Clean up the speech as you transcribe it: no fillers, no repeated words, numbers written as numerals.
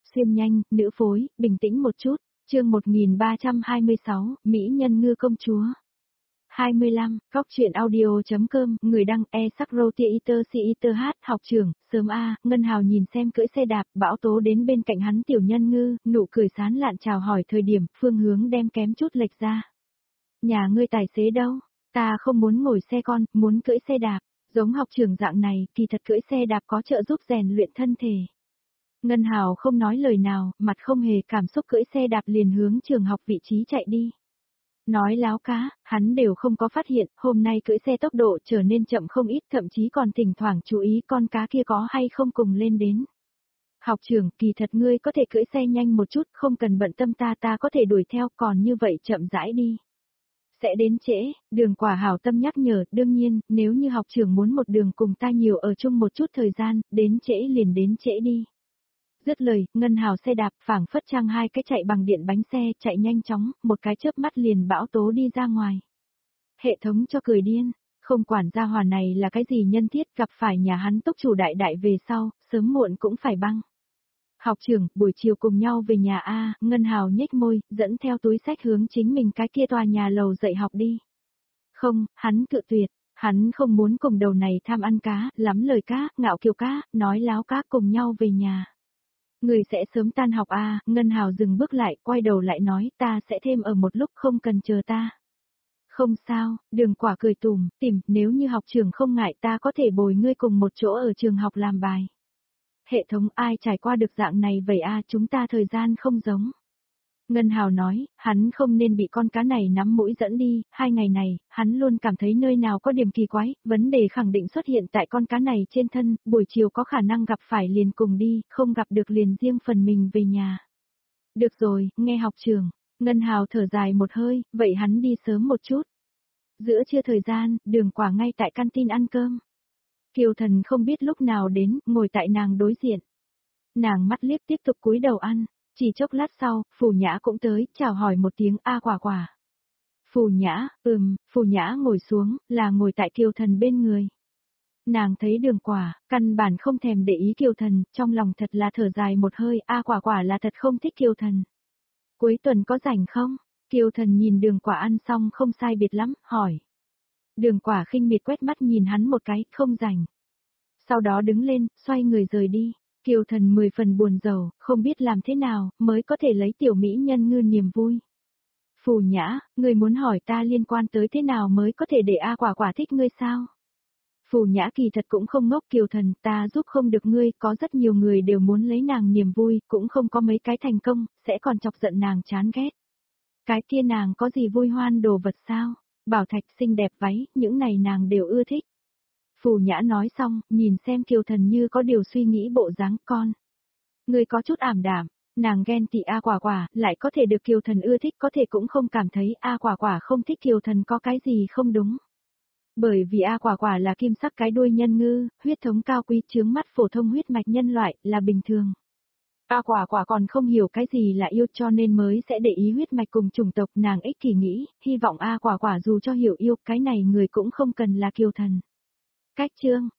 xuyên nhanh, nữ phối, bình tĩnh một chút. Chương 1326, Mỹ nhân ngư công chúa. 25, Góc truyện audio.com, người đăng e-sắc-rô-tia-iter-si-iter-h, học trưởng, sớm a. Ngân Hào nhìn xem cưỡi xe đạp, Bão Tố đến bên cạnh hắn tiểu nhân ngư, nụ cười sán lạn chào hỏi thời điểm, phương hướng đem kém chút lệch ra. Nhà ngươi tài xế đâu? Ta không muốn ngồi xe con, muốn cưỡi xe đạp. Giống học trưởng dạng này, kỳ thật cưỡi xe đạp có trợ giúp rèn luyện thân thể. Ngân Hào không nói lời nào, mặt không hề cảm xúc cưỡi xe đạp liền hướng trường học vị trí chạy đi. Nói láo cá, hắn đều không có phát hiện, hôm nay cưỡi xe tốc độ trở nên chậm không ít, thậm chí còn thỉnh thoảng chú ý con cá kia có hay không cùng lên đến. Học trưởng, kỳ thật ngươi có thể cưỡi xe nhanh một chút, không cần bận tâm ta có thể đuổi theo, còn như vậy chậm rãi đi. Sẽ đến trễ, Đường Quả hảo tâm nhắc nhở, đương nhiên, nếu như học trưởng muốn một đường cùng ta nhiều ở chung một chút thời gian, đến trễ liền đến trễ đi. Dứt lời, Ngân Hào xe đạp phảng phất trang hai cái chạy bằng điện bánh xe, chạy nhanh chóng, một cái chớp mắt liền Bão Tố đi ra ngoài. Hệ thống cho cười điên, không quản gia hỏa này là cái gì nhân thiết, gặp phải nhà hắn túc chủ đại đại về sau, sớm muộn cũng phải băng. Học trưởng, buổi chiều cùng nhau về nhà a. Ngân Hào nhếch môi, dẫn theo túi sách hướng chính mình cái kia tòa nhà lầu dạy học đi. Không, hắn cự tuyệt, hắn không muốn cùng đầu này tham ăn cá, lắm lời cá, ngạo kiều cá, nói láo cá cùng nhau về nhà. Người sẽ sớm tan học a. Ngân Hào dừng bước lại, quay đầu lại nói, ta sẽ thêm ở một lúc, không cần chờ ta. Không sao, Đường Quả cười tủm tỉm, nếu như học trưởng không ngại ta có thể bồi ngươi cùng một chỗ ở trường học làm bài. Hệ thống ai trải qua được dạng này vậy a, chúng ta thời gian không giống. Ngân Hào nói, hắn không nên bị con cá này nắm mũi dẫn đi, 2 ngày này, hắn luôn cảm thấy nơi nào có điểm kỳ quái, vấn đề khẳng định xuất hiện tại con cá này trên thân, buổi chiều có khả năng gặp phải liền cùng đi, không gặp được liền riêng phần mình về nhà. Được rồi, nghe học trưởng, Ngân Hào thở dài một hơi, vậy hắn đi sớm một chút. Giữa trưa thời gian, Đường Quả ngay tại canteen ăn cơm. Kiều Thần không biết lúc nào đến, ngồi tại nàng đối diện. Nàng mắt liếc tiếp tục cúi đầu ăn. Chỉ chốc lát sau, Phù Nhã cũng tới, chào hỏi một tiếng a Quả Quả. Phù Nhã, Phù Nhã ngồi xuống, là ngồi tại Kiều Thần bên người. Nàng thấy Đường Quả, căn bản không thèm để ý Kiều Thần, trong lòng thật là thở dài một hơi, a Quả Quả là thật không thích Kiều Thần. Cuối tuần có rảnh không? Kiều Thần nhìn Đường Quả ăn xong không sai biệt lắm, hỏi. Đường Quả khinh miệt quét mắt nhìn hắn một cái, không rảnh. Sau đó đứng lên, xoay người rời đi. Kiều Thần 10 phần buồn rầu, không biết làm thế nào, mới có thể lấy tiểu mỹ nhân ngư niềm vui. Phù Nhã, ngươi muốn hỏi ta liên quan tới thế nào mới có thể để a Quả Quả thích ngươi sao? Phù Nhã kỳ thật cũng không ngốc. Kiều Thần, ta giúp không được ngươi, có rất nhiều người đều muốn lấy nàng niềm vui, cũng không có mấy cái thành công, sẽ còn chọc giận nàng chán ghét. Cái kia nàng có gì vui hoan đồ vật sao? Bảo thạch xinh đẹp váy, những này nàng đều ưa thích. Phù Nhã nói xong, nhìn xem Kiều Thần như có điều suy nghĩ bộ dáng con. Người có chút ảm đạm, nàng ghen tị a Quả Quả, lại có thể được Kiều Thần ưa thích, có thể cũng không cảm thấy a Quả Quả không thích Kiều Thần có cái gì không đúng. Bởi vì a Quả Quả là kim sắc cái đuôi nhân ngư, huyết thống cao quý chướng mắt phổ thông huyết mạch nhân loại, là bình thường. A Quả Quả còn không hiểu cái gì là yêu cho nên mới sẽ để ý huyết mạch cùng chủng tộc, nàng ích kỷ nghĩ, hy vọng a Quả Quả dù cho hiểu yêu, cái này người cũng không cần là Kiều Thần. Cách chương